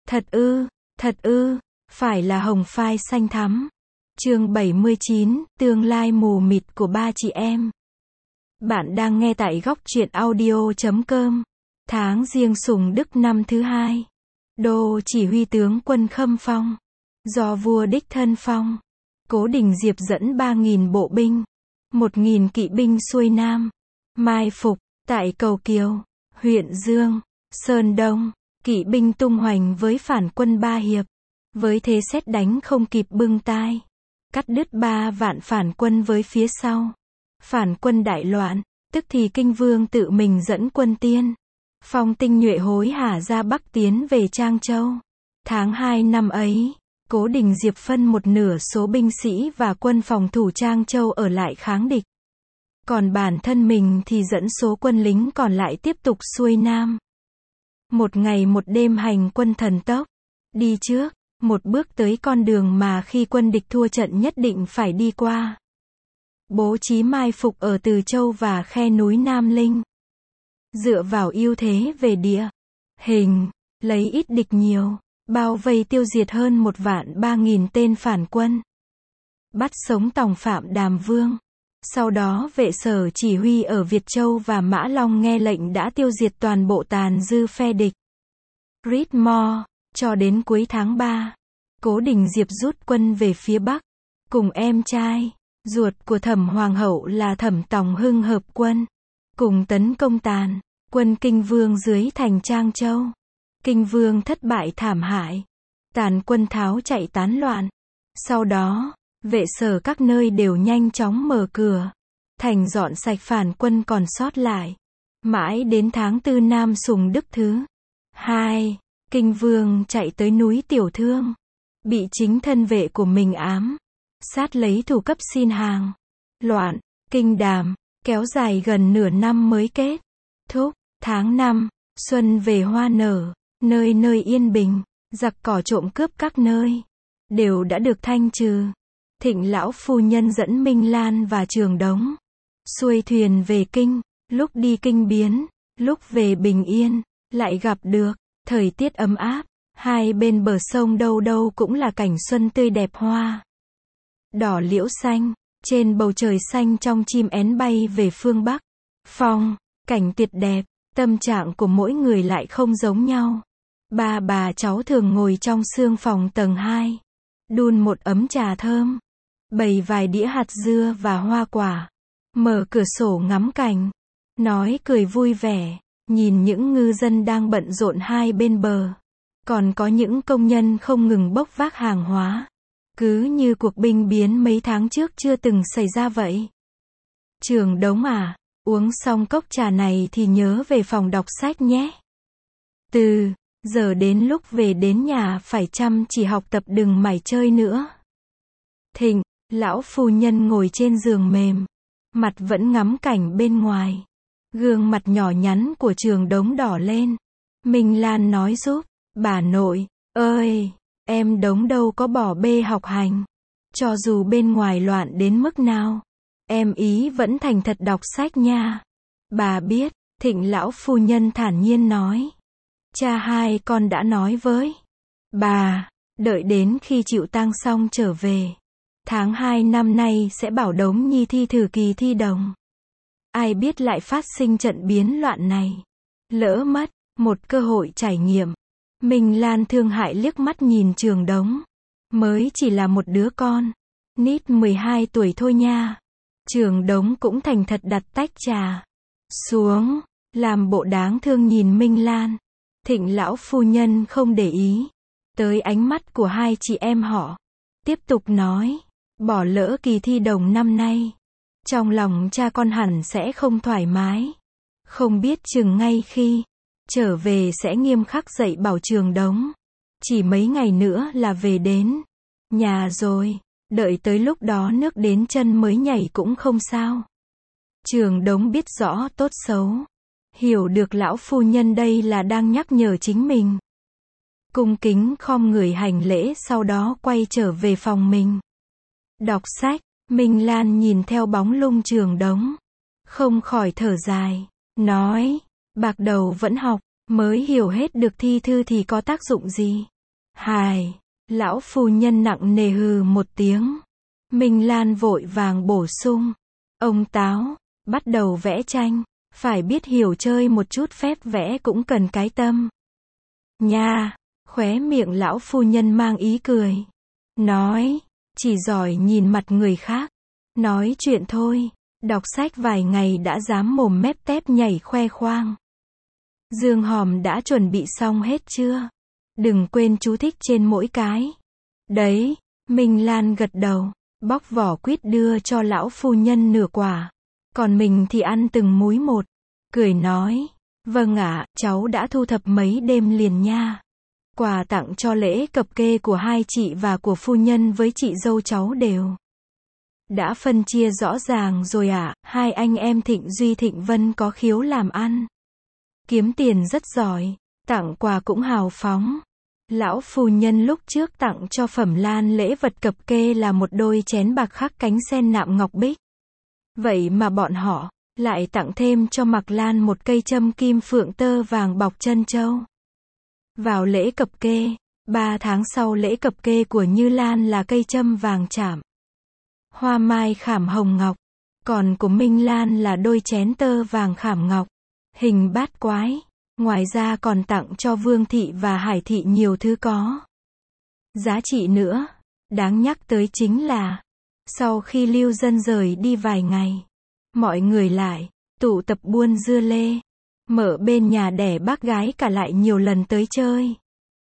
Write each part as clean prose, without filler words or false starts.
Thật ư, phải là hồng phai xanh thắm. Chương 79, tương lai mù mịt của ba chị em. Bạn đang nghe tại góc truyện audio.com. Tháng Giêng Sùng Đức năm thứ 2. Đô chỉ huy tướng quân Khâm Phong. Do vua đích thân phong. Cố Đình Diệp dẫn 3.000 bộ binh, 1.000 kỵ binh xuôi nam. Mai phục, tại Cầu Kiều, huyện Dương, Sơn Đông. Kỵ binh tung hoành với phản quân Ba Hiệp. Với thế sét đánh không kịp bưng tai. Cắt đứt 3 vạn phản quân với phía sau. Phản quân đại loạn, tức thì Kinh Vương tự mình dẫn quân tiên phong tinh nhuệ hối hả ra Bắc tiến về Trang Châu. Tháng 2 năm ấy, Cố Đình Diệp phân một nửa số binh sĩ và quân phòng thủ Trang Châu ở lại kháng địch. Còn bản thân mình thì dẫn số quân lính còn lại tiếp tục xuôi nam. Một ngày một đêm hành quân thần tốc, đi trước, một bước tới con đường mà khi quân địch thua trận nhất định phải đi qua. Bố trí mai phục ở Từ Châu và khe núi Nam Linh. Dựa vào ưu thế về địa hình, lấy ít địch nhiều, bao vây tiêu diệt hơn 1.300.000 tên phản quân. Bắt sống tòng phạm Đàm Vương. Sau đó Vệ Sở chỉ huy ở Việt Châu và Mã Long nghe lệnh đã tiêu diệt toàn bộ tàn dư phe địch. Ritmore, cho đến cuối tháng 3, Cố Đình Diệp rút quân về phía Bắc, cùng em trai, ruột của Thẩm Hoàng hậu là Thẩm Tòng Hưng hợp quân, cùng tấn công tàn quân Kinh Vương dưới thành Trang Châu. Kinh Vương thất bại thảm hại, tàn quân tháo chạy tán loạn. Sau đó, Vệ Sở các nơi đều nhanh chóng mở cửa thành dọn sạch phản quân còn sót lại. Mãi đến tháng 4 năm Sùng Đức thứ 2, Kinh Vương chạy tới núi Tiểu Thương, bị chính thân vệ của mình ám sát lấy thủ cấp xin hàng. Loạn Kinh Đàm kéo dài gần nửa năm mới kết thúc. Tháng 5, xuân về hoa nở, nơi nơi yên bình, giặc cỏ trộm cướp các nơi đều đã được thanh trừ. Thịnh lão phu nhân dẫn Minh Lan và Trường Đống xuôi thuyền về kinh, lúc đi kinh biến, lúc về bình yên, lại gặp được thời tiết ấm áp, hai bên bờ sông đâu đâu cũng là cảnh xuân tươi đẹp, hoa đỏ liễu xanh, trên bầu trời xanh trong chim én bay về phương Bắc. Phong cảnh tuyệt đẹp, tâm trạng của mỗi người lại không giống nhau. Ba bà cháu thường ngồi trong sương phòng tầng 2, đun một ấm trà thơm, bày vài đĩa hạt dưa và hoa quả, mở cửa sổ ngắm cảnh, nói cười vui vẻ, nhìn những ngư dân đang bận rộn hai bên bờ. Còn có những công nhân không ngừng bốc vác hàng hóa. Cứ như cuộc binh biến mấy tháng trước chưa từng xảy ra vậy. Trường Đống à, uống xong cốc trà này thì nhớ về phòng đọc sách nhé. Từ giờ đến lúc về đến nhà phải chăm chỉ học tập, đừng mải chơi nữa. Thịnh lão phu nhân ngồi trên giường mềm, mặt vẫn ngắm cảnh bên ngoài. Gương mặt nhỏ nhắn của Trường Đống đỏ lên. Minh Lan nói giúp, bà nội ơi, em Đống đâu có bỏ bê học hành. Cho dù bên ngoài loạn đến mức nào, em ý vẫn thành thật đọc sách nha. Bà biết, Thịnh lão phu nhân thản nhiên nói. Cha hai con đã nói với bà, đợi đến khi chịu tang xong trở về. Tháng 2 năm nay sẽ bảo Đống Nhi thi thử kỳ thi đồng. Ai biết lại phát sinh trận biến loạn này. Lỡ mất một cơ hội trải nghiệm. Minh Lan thương hại liếc mắt nhìn Trường Đống. Mới chỉ là một đứa con, nít 12 tuổi thôi nha. Trường Đống cũng thành thật đặt tách trà xuống, làm bộ đáng thương nhìn Minh Lan. Thịnh lão phu nhân không để ý tới ánh mắt của hai chị em họ, tiếp tục nói, bỏ lỡ kỳ thi đồng năm nay, trong lòng cha con hẳn sẽ không thoải mái. Không biết chừng ngay khi trở về sẽ nghiêm khắc dạy bảo Trường Đống. Chỉ mấy ngày nữa là về đến nhà rồi, đợi tới lúc đó nước đến chân mới nhảy cũng không sao. Trường Đống biết rõ tốt xấu, hiểu được lão phu nhân đây là đang nhắc nhở chính mình. Cung kính khom người hành lễ, sau đó quay trở về phòng mình. Đọc sách, Minh Lan nhìn theo bóng lưng Trường Đống, không khỏi thở dài, nói, bạc đầu vẫn học, mới hiểu hết được thi thư thì có tác dụng gì. Hài, lão phu nhân nặng nề hừ một tiếng. Minh Lan vội vàng bổ sung. Ông Táo, bắt đầu vẽ tranh, phải biết hiểu chơi một chút, phép vẽ cũng cần cái tâm. Nha, khóe miệng lão phu nhân mang ý cười. Nói, chỉ giỏi nhìn mặt người khác. Nói chuyện thôi, đọc sách vài ngày đã dám mồm mép tép nhảy khoe khoang. Dương Hòm đã chuẩn bị xong hết chưa? Đừng quên chú thích trên mỗi cái. Đấy, Minh Lan gật đầu, bóc vỏ quýt đưa cho lão phu nhân nửa quả. Còn mình thì ăn từng múi một. Cười nói, vâng ạ, cháu đã thu thập mấy đêm liền nha. Quà tặng cho lễ cập kê của hai chị và của phu nhân với chị dâu cháu đều đã phân chia rõ ràng rồi ạ. Hai anh em Thịnh Duy Thịnh Vân có khiếu làm ăn, kiếm tiền rất giỏi, tặng quà cũng hào phóng. Lão phu nhân lúc trước tặng cho Phẩm Lan lễ vật cập kê là một đôi chén bạc khắc cánh sen nạm ngọc bích. Vậy mà bọn họ lại tặng thêm cho Mạc Lan một cây châm kim phượng tơ vàng bọc chân châu. Vào lễ cập kê, 3 tháng sau lễ cập kê của Như Lan là cây châm vàng chạm, hoa mai khảm hồng ngọc. Còn của Minh Lan là đôi chén tơ vàng khảm ngọc, hình bát quái. Ngoài ra còn tặng cho Vương Thị và Hải Thị nhiều thứ có giá trị nữa. Đáng nhắc tới chính là, sau khi Lưu Dân rời đi vài ngày, mọi người lại tụ tập buôn dưa lê. Mở bên nhà đẻ bác gái cả lại nhiều lần tới chơi.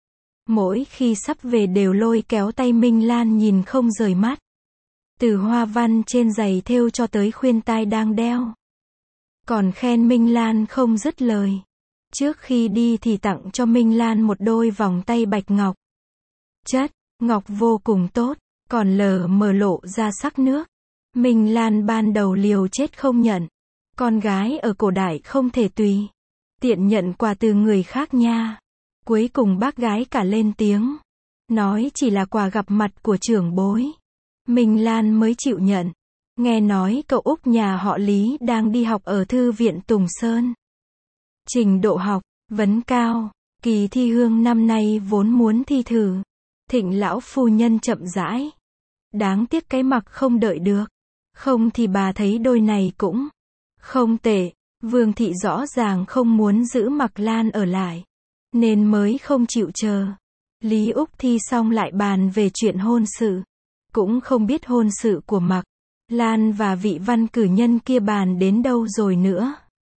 Mỗi khi sắp về đều lôi kéo tay Minh Lan nhìn không rời mắt. Từ hoa văn trên giày thêu cho tới khuyên tai đang đeo. Còn khen Minh Lan không dứt lời. Trước khi đi thì tặng cho Minh Lan một đôi vòng tay bạch ngọc. Chất ngọc vô cùng tốt, còn lờ mờ lộ ra sắc nước. Minh Lan ban đầu liều chết không nhận. Con gái ở cổ đại không thể tùy tiện nhận quà từ người khác nha. Cuối cùng bác gái cả lên tiếng, nói chỉ là quà gặp mặt của trưởng bối. Minh Lan mới chịu nhận. Nghe nói cậu út nhà họ Lý đang đi học ở Thư viện Tùng Sơn. Trình độ học vấn cao, kỳ thi hương năm nay vốn muốn thi thử. Thịnh lão phu nhân chậm rãi. Đáng tiếc cái mặc không đợi được. Không thì bà thấy đôi này cũng không tệ. Vương Thị rõ ràng không muốn giữ Mạc Lan ở lại, nên mới không chịu chờ. Lý Úc thi xong lại bàn về chuyện hôn sự. Cũng không biết hôn sự của Mạc Lan và vị văn cử nhân kia bàn đến đâu rồi nữa.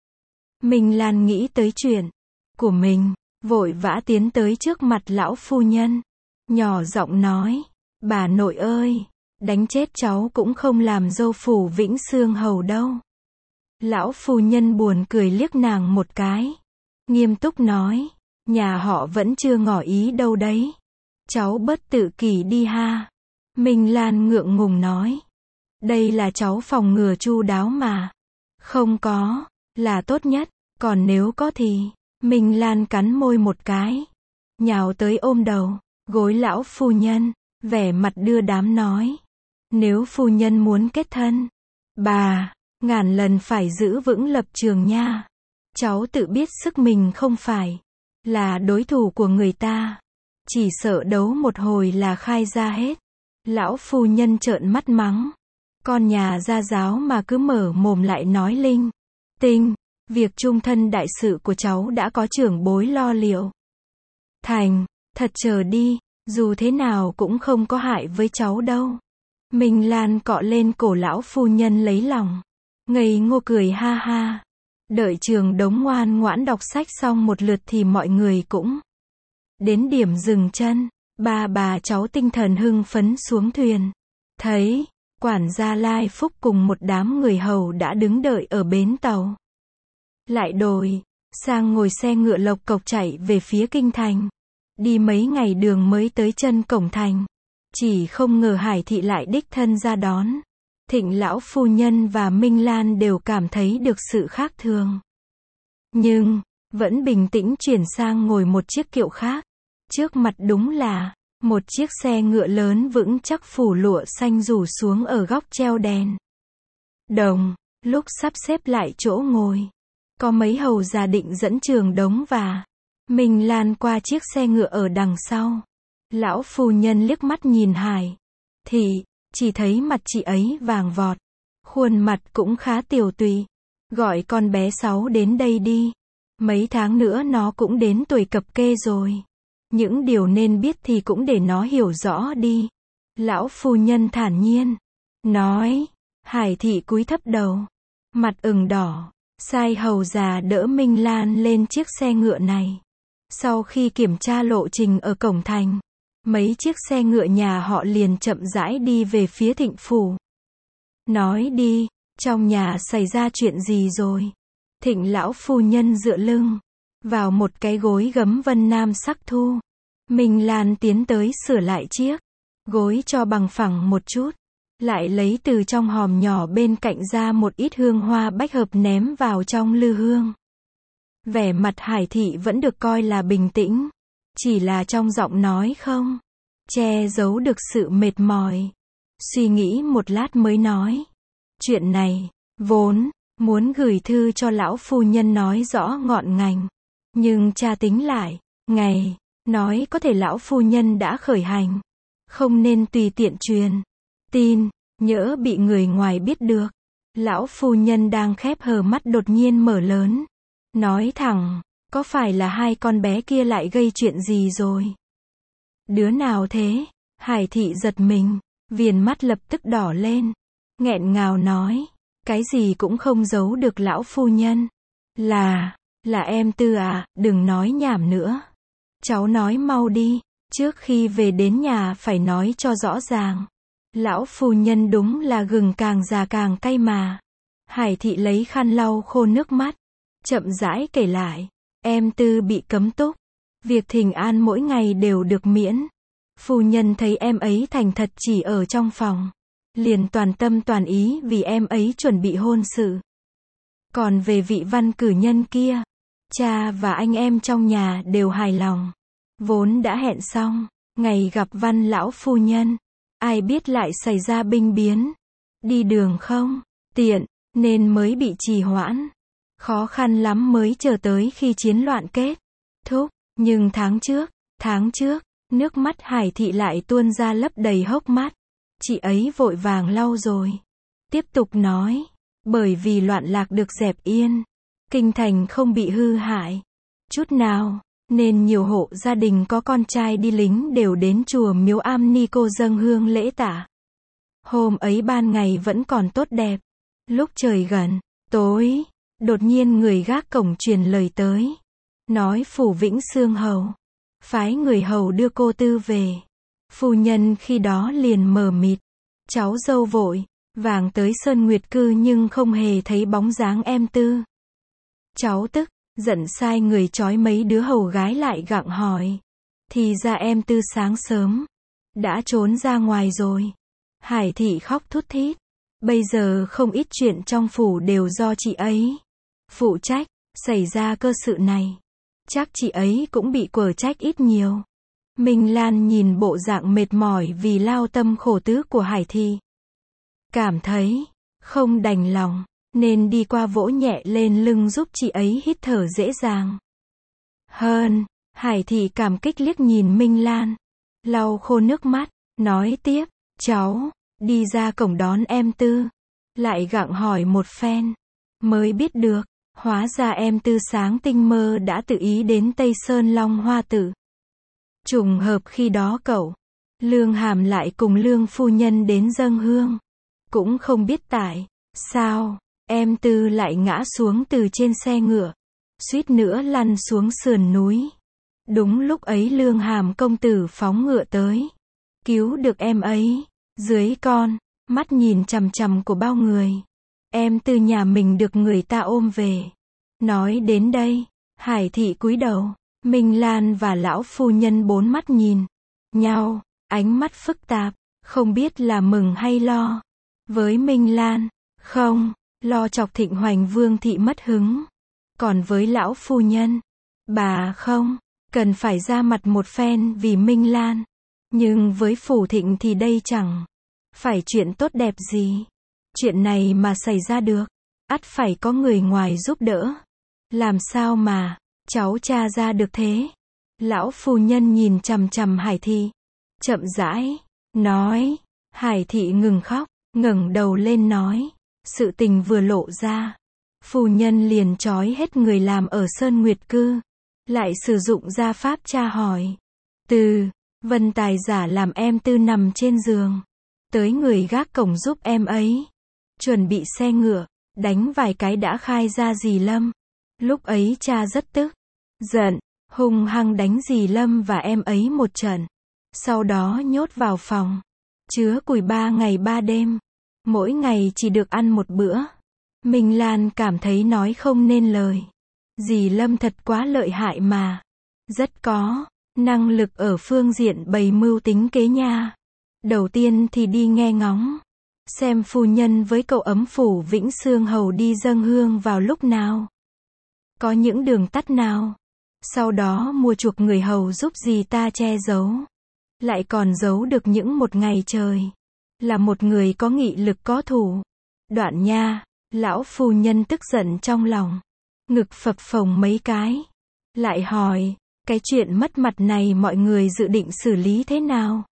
Minh Lan nghĩ tới chuyện của mình, vội vã tiến tới trước mặt lão phu nhân, nhỏ giọng nói, bà nội ơi, đánh chết cháu cũng không làm dâu phủ Vĩnh Xương Hầu đâu. Lão phu nhân buồn cười liếc nàng một cái, nghiêm túc nói, nhà họ vẫn chưa ngỏ ý đâu đấy. Cháu bớt tự kỷ đi ha. Minh Lan ngượng ngùng nói, đây là cháu phòng ngừa chu đáo mà. Không có, là tốt nhất, còn nếu có thì, Minh Lan cắn môi một cái, nhào tới ôm đầu gối lão phu nhân, vẻ mặt đưa đám nói, nếu phu nhân muốn kết thân, bà ngàn lần phải giữ vững lập trường nha. Cháu tự biết sức mình không phải là đối thủ của người ta, chỉ sợ đấu một hồi là khai ra hết. Lão phu nhân trợn mắt mắng, con nhà gia giáo mà cứ mở mồm lại nói linh tinh, việc chung thân đại sự của cháu đã có trưởng bối lo liệu. Thành thật chờ đi, dù thế nào cũng không có hại với cháu đâu. Minh Lan cọ lên cổ lão phu nhân lấy lòng, ngây ngô cười ha ha. Đợi Trường Đống ngoan ngoãn đọc sách xong một lượt thì mọi người cũng đến điểm dừng chân. Ba bà cháu tinh thần hưng phấn xuống thuyền. Thấy quản gia Lai Phúc cùng một đám người hầu đã đứng đợi ở bến tàu. Lại đổi sang ngồi xe ngựa lộc cộc chạy về phía kinh thành. Đi mấy ngày đường mới tới chân cổng thành. Chỉ không ngờ Hải Thị lại đích thân ra đón. Thịnh lão phu nhân và Minh Lan đều cảm thấy được sự khác thường. Nhưng vẫn bình tĩnh chuyển sang ngồi một chiếc kiệu khác. Trước mặt đúng là một chiếc xe ngựa lớn vững chắc phủ lụa xanh rủ xuống ở góc treo đèn đồng. Lúc sắp xếp lại chỗ ngồi, có mấy hầu gia định dẫn Trường Đống và Minh Lan qua chiếc xe ngựa ở đằng sau. Lão phu nhân liếc mắt nhìn Hải Thị, chỉ thấy mặt chị ấy vàng vọt. Khuôn mặt cũng khá tiều tụy. Gọi con bé Sáu đến đây đi. Mấy tháng nữa nó cũng đến tuổi cập kê rồi. Những điều nên biết thì cũng để nó hiểu rõ đi. Lão phu nhân thản nhiên nói. Hải Thị cúi thấp đầu, mặt ửng đỏ, sai hầu già đỡ Minh Lan lên chiếc xe ngựa này. Sau khi kiểm tra lộ trình ở cổng thành, mấy chiếc xe ngựa nhà họ liền chậm rãi đi về phía Thịnh phủ. Nói đi, trong nhà xảy ra chuyện gì rồi? Thịnh lão phu nhân dựa lưng vào một cái gối gấm vân nam sắc thu. Minh Lan tiến tới sửa lại chiếc gối cho bằng phẳng một chút, lại lấy từ trong hòm nhỏ bên cạnh ra một ít hương hoa bách hợp ném vào trong lư hương. Vẻ mặt Hải Thị vẫn được coi là bình tĩnh, chỉ là trong giọng nói không che giấu được sự mệt mỏi. Suy nghĩ một lát mới nói. Chuyện này, vốn muốn gửi thư cho lão phu nhân nói rõ ngọn ngành. Nhưng cha tính lại, ngày nói có thể lão phu nhân đã khởi hành. Không nên tùy tiện truyền tin, nhỡ bị người ngoài biết được. Lão phu nhân đang khép hờ mắt đột nhiên mở lớn. Nói thẳng, có phải là hai con bé kia lại gây chuyện gì rồi? Đứa nào thế? Hải Thị giật mình, viền mắt lập tức đỏ lên. Nghẹn ngào nói, cái gì cũng không giấu được lão phu nhân. Là em Tư à, đừng nói nhảm nữa. Cháu nói mau đi, trước khi về đến nhà phải nói cho rõ ràng. Lão phu nhân đúng là gừng càng già càng cay mà. Hải Thị lấy khăn lau khô nước mắt, chậm rãi kể lại. Em Tư bị cấm túc, việc thỉnh an mỗi ngày đều được miễn. Phu nhân thấy em ấy thành thật chỉ ở trong phòng, liền toàn tâm toàn ý vì em ấy chuẩn bị hôn sự. Còn về vị văn cử nhân kia, cha và anh em trong nhà đều hài lòng. Vốn đã hẹn xong, ngày gặp văn lão phu nhân, ai biết lại xảy ra binh biến. Đi đường không tiện, nên mới bị trì hoãn. Khó khăn lắm mới chờ tới khi chiến loạn kết thúc. Nhưng tháng trước, nước mắt Hải Thị lại tuôn ra lấp đầy hốc mắt. Chị ấy vội vàng lau rồi. Tiếp tục nói, bởi vì loạn lạc được dẹp yên, kinh thành không bị hư hại chút nào, nên nhiều hộ gia đình có con trai đi lính đều đến chùa Miếu Am Ni Cô dâng hương lễ tạ. Hôm ấy ban ngày vẫn còn tốt đẹp. Lúc trời gần tối, đột nhiên người gác cổng truyền lời tới. Nói phủ Vĩnh Xương hầu phái người hầu đưa cô Tư về. Phu nhân khi đó liền mờ mịt. Cháu dâu vội vàng tới Sơn Nguyệt Cư nhưng không hề thấy bóng dáng em Tư. Cháu tức giận sai người trói mấy đứa hầu gái lại gặng hỏi. Thì ra em Tư sáng sớm đã trốn ra ngoài rồi. Hải Thị khóc thút thít. Bây giờ không ít chuyện trong phủ đều do chị ấy phụ trách. Xảy ra cơ sự này, chắc chị ấy cũng bị quở trách ít nhiều. Minh Lan nhìn bộ dạng mệt mỏi vì lao tâm khổ tứ của Hải Thị, cảm thấy không đành lòng, nên đi qua vỗ nhẹ lên lưng giúp chị ấy hít thở dễ dàng hơn. Hải Thị cảm kích liếc nhìn Minh Lan, lau khô nước mắt, nói tiếp, cháu đi ra cổng đón em Tư, lại gặng hỏi một phen, mới biết được, hóa ra em Tư sáng tinh mơ đã tự ý đến Tây Sơn Long Hoa Tự. Trùng hợp khi đó cậu Lương Hàm lại cùng Lương phu nhân đến dâng hương. Cũng không biết tại sao em Tư lại ngã xuống từ trên xe ngựa, suýt nữa lăn xuống sườn núi. Đúng lúc ấy Lương Hàm công tử phóng ngựa tới, cứu được em ấy. Dưới con mắt nhìn chằm chằm của bao người, em Tư nhà mình được người ta ôm về. Nói đến đây, Hải Thị cúi đầu. Minh Lan và lão phu nhân bốn mắt nhìn nhau, ánh mắt phức tạp, không biết là mừng hay lo. Với Minh Lan, không lo chọc Thịnh Hoành Vương thị mất hứng. Còn với lão phu nhân, bà không cần phải ra mặt một phen vì Minh Lan. Nhưng với phủ Thịnh thì đây chẳng phải chuyện tốt đẹp gì. Chuyện này mà xảy ra được, ắt phải có người ngoài giúp đỡ. Làm sao mà cháu tra ra được thế? Lão phu nhân nhìn chằm chằm Hải Thị, chậm rãi, nói. Hải thị ngừng khóc, ngẩng đầu lên nói. Sự tình vừa lộ ra. Phu nhân liền trói hết người làm ở Sơn Nguyệt Cư. Lại sử dụng gia pháp tra hỏi. Từ Vân Tài giả làm em Tư nằm trên giường. Tới người gác cổng giúp em ấy. Chuẩn bị xe ngựa, đánh vài cái đã khai ra dì Lâm. Lúc ấy cha rất tức, giận, hung hăng đánh dì Lâm và em ấy một trận. Sau đó nhốt vào phòng, chứa củi 3 ngày 3 đêm. Mỗi ngày chỉ được ăn một bữa. Minh Lan cảm thấy nói không nên lời. Dì Lâm thật quá lợi hại mà. Rất có năng lực ở phương diện bày mưu tính kế nha. Đầu tiên thì đi nghe ngóng. Xem phu nhân với cậu ấm phủ Vĩnh Xương Hầu đi dâng hương vào lúc nào. Có những đường tắt nào. Sau đó mua chuộc người hầu giúp dì ta che giấu. Lại còn giấu được những một ngày trời. Là một người có nghị lực có thủ. Đoạn nha, lão phu nhân tức giận trong lòng. Ngực phập phồng mấy cái. Lại hỏi, cái chuyện mất mặt này mọi người dự định xử lý thế nào?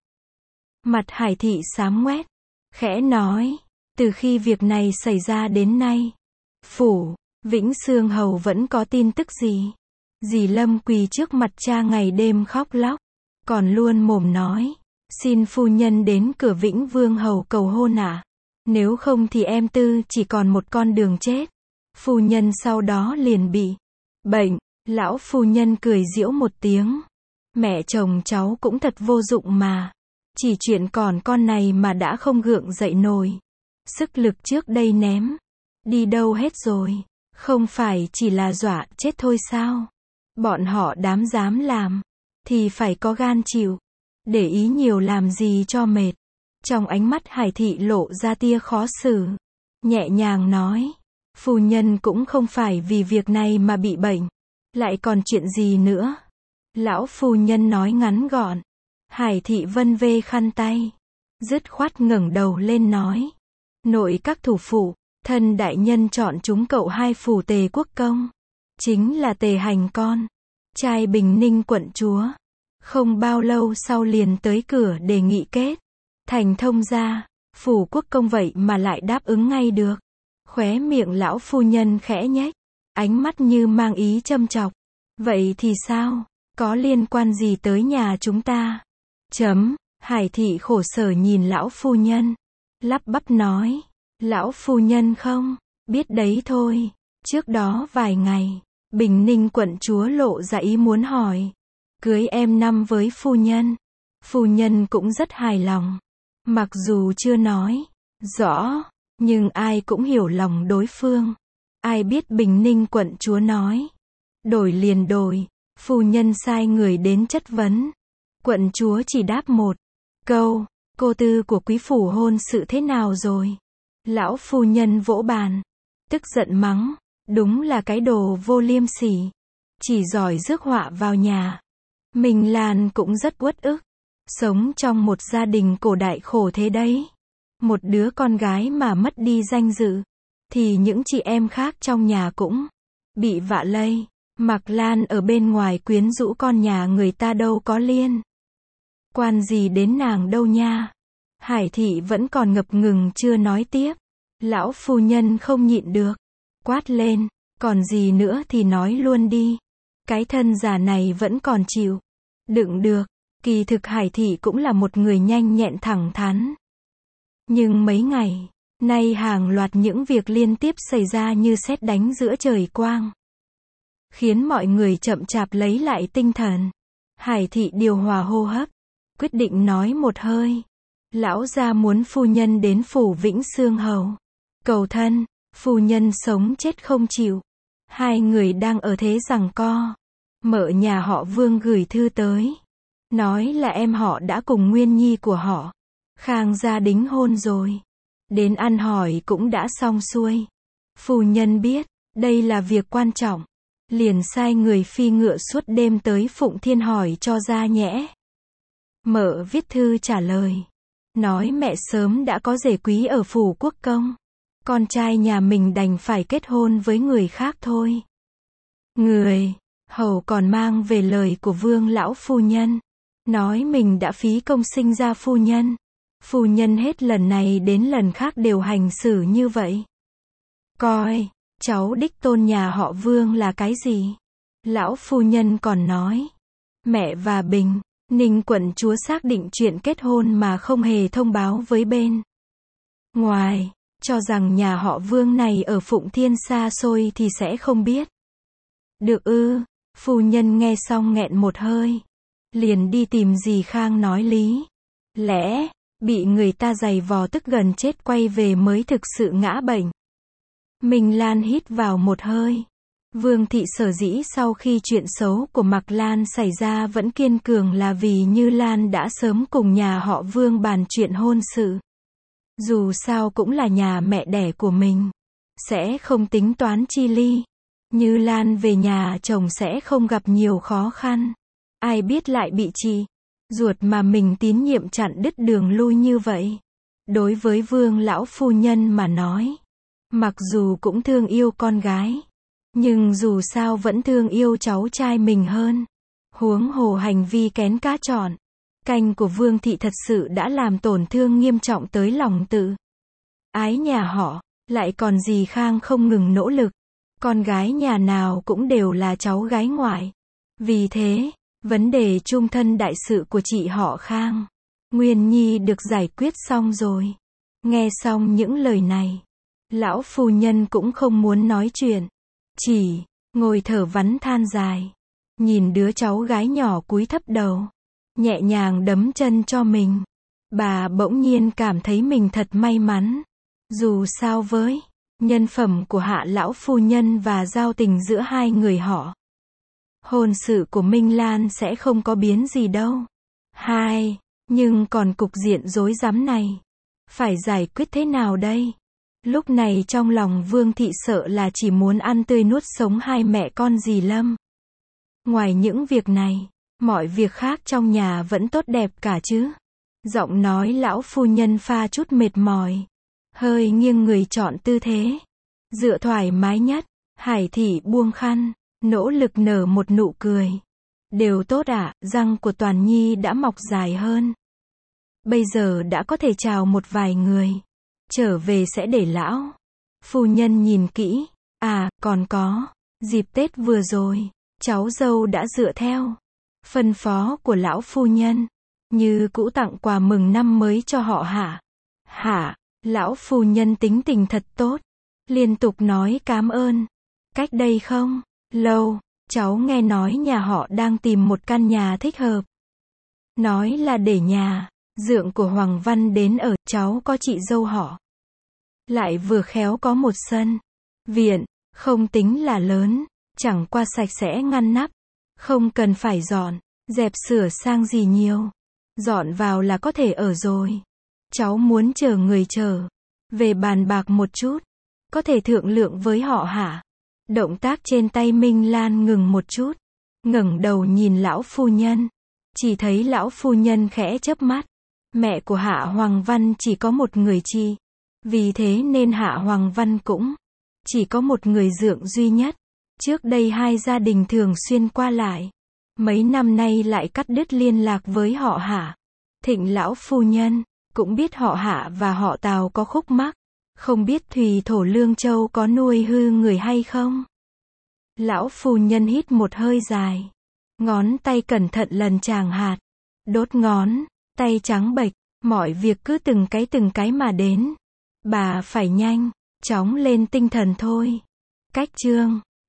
Mặt Hải thị xám ngoét. Khẽ nói, từ khi việc này xảy ra đến nay, phủ Vĩnh Xương Hầu vẫn có tin tức gì? Dì Lâm quỳ trước mặt cha ngày đêm khóc lóc, còn luôn mồm nói, xin phu nhân đến cửa Vĩnh Vương Hầu cầu hôn ạ. Nếu không thì em Tư chỉ còn một con đường chết. Phu nhân sau đó liền bị bệnh. Lão phu nhân cười giễu một tiếng. Mẹ chồng cháu cũng thật vô dụng mà. Chỉ chuyện còn con này mà đã không gượng dậy nổi. Sức lực trước đây ném. Đi đâu hết rồi. Không phải chỉ là dọa chết thôi sao? Bọn họ dám làm. Thì phải có gan chịu. Để ý nhiều làm gì cho mệt. Trong ánh mắt Hải thị lộ ra tia khó xử. Nhẹ nhàng nói. Phu nhân cũng không phải vì việc này mà bị bệnh. Lại còn chuyện gì nữa? Lão phu nhân nói ngắn gọn. Hải thị vân vê khăn tay. Dứt khoát ngẩng đầu lên nói. Nội các thủ phủ, thân đại nhân chọn chúng cậu hai phủ Tề Quốc Công. Chính là Tề Hành con. Trai Bình Ninh quận chúa. Không bao lâu sau liền tới cửa đề nghị kết. Thành thông gia. Phủ Quốc Công vậy mà lại đáp ứng ngay được. Khóe miệng lão phu nhân khẽ nhếch. Ánh mắt như mang ý châm chọc. Vậy thì sao? Có liên quan gì tới nhà chúng ta? Hải thị khổ sở nhìn lão phu nhân. Lắp bắp nói. Lão phu nhân không biết đấy thôi. Trước đó vài ngày, Bình Ninh quận chúa lộ ra ý muốn hỏi. Cưới em năm với phu nhân. Phu nhân cũng rất hài lòng. Mặc dù chưa nói rõ, nhưng ai cũng hiểu lòng đối phương. Ai biết Bình Ninh quận chúa nói. Đổi liền đổi. Phu nhân sai người đến chất vấn. Quận chúa chỉ đáp một câu. Cô tư của quý phủ hôn sự thế nào rồi? Lão phu nhân vỗ bàn. Tức giận mắng. Đúng là cái đồ vô liêm sỉ. Chỉ giỏi rước họa vào nhà. Minh Lan cũng rất uất ức. Sống trong một gia đình cổ đại khổ thế đấy. Một đứa con gái mà mất đi danh dự. Thì những chị em khác trong nhà cũng bị vạ lây. Mạc Lan ở bên ngoài quyến rũ con nhà người ta đâu có liên quan gì đến nàng đâu nha. Hải thị vẫn còn ngập ngừng chưa nói tiếp. Lão phu nhân không nhịn được. Quát lên. Còn gì nữa thì nói luôn đi. Cái thân già này vẫn còn chịu đựng được. Kỳ thực Hải thị cũng là một người nhanh nhẹn thẳng thắn. Nhưng mấy ngày nay hàng loạt những việc liên tiếp xảy ra như sét đánh giữa trời quang. Khiến mọi người chậm chạp lấy lại tinh thần. Hải thị điều hòa hô hấp. Quyết định nói một hơi. Lão gia muốn phu nhân đến phủ Vĩnh Xương Hầu. Cầu thân. Phu nhân sống chết không chịu. Hai người đang ở thế giằng co. Mợ nhà họ Vương gửi thư tới. Nói là em họ đã cùng Nguyên Nhi của họ Khang gia đính hôn rồi. Đến ăn hỏi cũng đã xong xuôi. Phu nhân biết đây là việc quan trọng. Liền sai người phi ngựa suốt đêm tới Phụng Thiên hỏi cho ra nhẽ. Mợ viết thư trả lời. Nói mẹ sớm đã có rể quý ở phủ Quốc Công. Con trai nhà mình đành phải kết hôn với người khác thôi. Người hầu còn mang về lời của Vương lão phu nhân. nói mình đã phí công sinh ra phu nhân. Phu nhân hết lần này đến lần khác đều hành xử như vậy. Coi, cháu đích tôn nhà họ Vương là cái gì? Lão phu nhân còn nói, mẹ và Bình, Ninh quận chúa xác định chuyện kết hôn mà không hề thông báo với bên ngoài, cho rằng nhà họ Vương này ở Phụng Thiên xa xôi thì sẽ không biết. Được ư? Phu nhân nghe xong nghẹn một hơi, liền đi tìm dì Khang nói lý lẽ, bị người ta giày vò tức gần chết quay về mới thực sự ngã bệnh. Minh Lan hít vào một hơi. Vương thị sở dĩ sau khi chuyện xấu của Mạc Lan xảy ra vẫn kiên cường là vì Như Lan đã sớm cùng nhà họ Vương bàn chuyện hôn sự. Dù sao cũng là nhà mẹ đẻ của mình, sẽ không tính toán chi ly. Như Lan về nhà chồng sẽ không gặp nhiều khó khăn. Ai biết lại bị chị ruột mà mình tín nhiệm chặn đứt đường lui như vậy. Đối với Vương lão phu nhân mà nói, mặc dù cũng thương yêu con gái, nhưng dù sao vẫn thương yêu cháu trai mình hơn. Huống hồ hành vi kén cá chọn canh của Vương thị thật sự đã làm tổn thương nghiêm trọng tới lòng tự ái nhà họ, lại còn dì Khang không ngừng nỗ lực. Con gái nhà nào cũng đều là cháu gái ngoại. Vì thế, vấn đề chung thân đại sự của chị họ Khang, Nguyên Nhi được giải quyết xong rồi. Nghe xong những lời này, lão phu nhân cũng không muốn nói chuyện, chỉ ngồi thở vắn than dài, nhìn đứa cháu gái nhỏ cúi thấp đầu, nhẹ nhàng đấm chân cho mình. Bà bỗng nhiên cảm thấy mình thật may mắn. Dù sao với nhân phẩm của Hạ lão phu nhân và giao tình giữa hai người họ, hôn sự của Minh Lan sẽ không có biến gì đâu. Nhưng còn cục diện rối rắm này, phải giải quyết thế nào đây? Lúc này trong lòng Vương thị sợ là chỉ muốn ăn tươi nuốt sống hai mẹ con dì Lâm. Ngoài những việc này, mọi việc khác trong nhà vẫn tốt đẹp cả chứ? Giọng nói lão phu nhân pha chút mệt mỏi, hơi nghiêng người chọn tư thế dựa thoải mái nhất. Hải thị buông khăn, nỗ lực nở một nụ cười. Đều tốt ạ, răng của Toàn Nhi đã mọc dài hơn. Bây giờ đã có thể chào một vài người. Trở về sẽ để lão phu nhân nhìn kỹ. À, còn có, dịp Tết vừa rồi, cháu dâu đã dựa theo phân phó của lão phu nhân, như cũ tặng quà mừng năm mới cho họ Hạ. Lão phu nhân tính tình thật tốt, liên tục nói cám ơn. Cách đây không lâu, cháu nghe nói nhà họ đang tìm một căn nhà thích hợp. Nói là để nhà dượng của Hoàng Văn đến ở, cháu có chị dâu họ. Lại vừa khéo có một sân viện, không tính là lớn, chẳng qua sạch sẽ ngăn nắp, không cần phải dọn dẹp sửa sang gì nhiều. Dọn vào là có thể ở rồi. Cháu muốn chờ người trở về bàn bạc một chút, có thể thương lượng với họ Hạ. Động tác trên tay Minh Lan ngừng một chút, ngẩng đầu nhìn lão phu nhân, chỉ thấy lão phu nhân khẽ chớp mắt. Mẹ của Hạ Hoàng Văn chỉ có một người chị, vì thế nên Hạ Hoàng Văn cũng chỉ có một người dượng duy nhất. Trước đây hai gia đình thường xuyên qua lại, mấy năm nay lại cắt đứt liên lạc với họ Hạ. Thịnh lão phu nhân cũng biết họ Hạ và họ Tào có khúc mắc, không biết Thùy Thổ Lương Châu có nuôi hư người hay không. Lão phu nhân hít một hơi dài, ngón tay cẩn thận lần chàng hạt, đốt ngón tay trắng bệch. Mọi việc cứ từng cái mà đến. Bà phải nhanh chóng lên tinh thần thôi. Cách chương